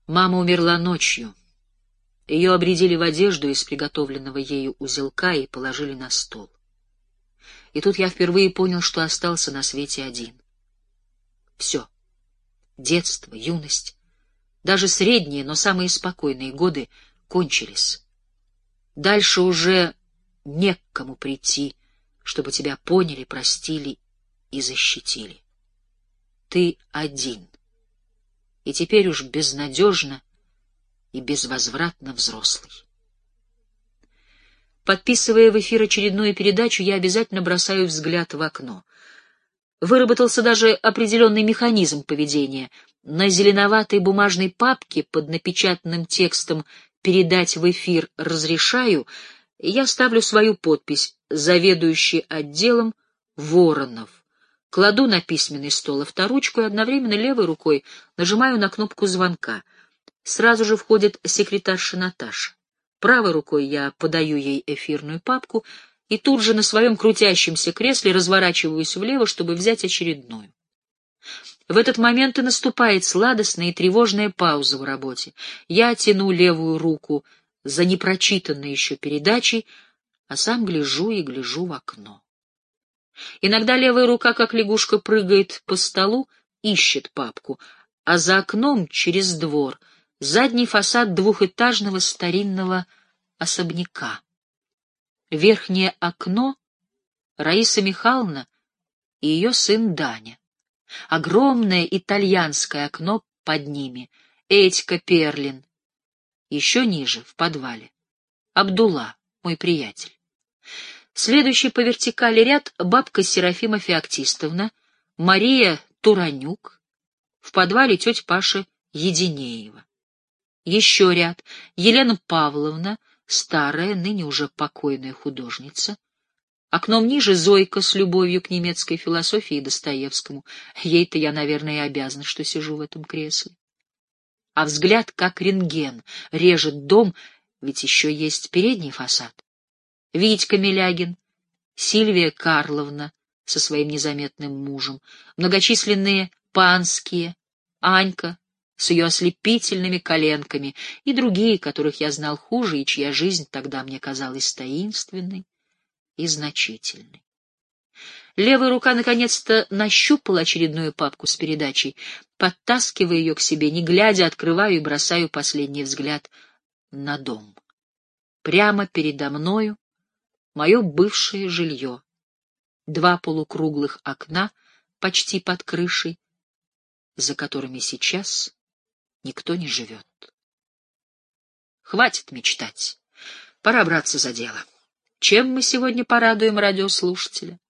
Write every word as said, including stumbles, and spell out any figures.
Мама умерла ночью. Ее обредили в одежду из приготовленного ею узелка и положили на стол. И тут я впервые понял, что остался на свете один. Все. Детство, юность, даже средние, но самые спокойные годы кончились. Дальше уже не к кому прийти, чтобы тебя поняли, простили и защитили. Ты один. И теперь уж безнадежно и безвозвратно взрослый. Подписывая в эфир очередную передачу, я обязательно бросаю взгляд в окно. Выработался даже определенный механизм поведения. На зеленоватой бумажной папке под напечатанным текстом «Передать в эфир разрешаю» я ставлю свою подпись «Заведующий отделом Воронов». Кладу на письменный стол авторучку и одновременно левой рукой нажимаю на кнопку звонка. Сразу же входит секретарша Наташа. Правой рукой я подаю ей эфирную папку и тут же на своем крутящемся кресле разворачиваюсь влево, чтобы взять очередную. В этот момент и наступает сладостная и тревожная пауза в работе. Я тяну левую руку за непрочитанной еще передачей, а сам гляжу и гляжу в окно. Иногда левая рука, как лягушка, прыгает по столу, ищет папку, а за окном, через двор, задний фасад двухэтажного старинного особняка. Верхнее окно — Раиса Михайловна и ее сын Даня. Огромное итальянское окно под ними — Этька Перлин. Еще ниже, в подвале, Абдулла, мой приятель. Следующий по вертикали ряд — бабка Серафима Феоктистовна, Мария Туранюк, в подвале тетя Паша Единеева. Еще ряд — Елена Павловна, старая, ныне уже покойная художница. Окном ниже Зойка с любовью к немецкой философии и Достоевскому. Ей-то я, наверное, и обязана, что сижу в этом кресле. А взгляд, как рентген, режет дом, ведь еще есть передний фасад. Витька Милягин, Сильвия Карловна со своим незаметным мужем, многочисленные Панские, Анька с ее ослепительными коленками и другие, которых я знал хуже и чья жизнь тогда мне казалась таинственной и значительной. Левая рука наконец-то нащупала очередную папку с передачей, подтаскивая ее к себе, не глядя, открываю и бросаю последний взгляд на дом. Прямо передо мною мое бывшее жилье. Два полукруглых окна почти под крышей, за которыми сейчас никто не живет. Хватит мечтать. Пора браться за дело. Чем мы сегодня порадуем радиослушателя?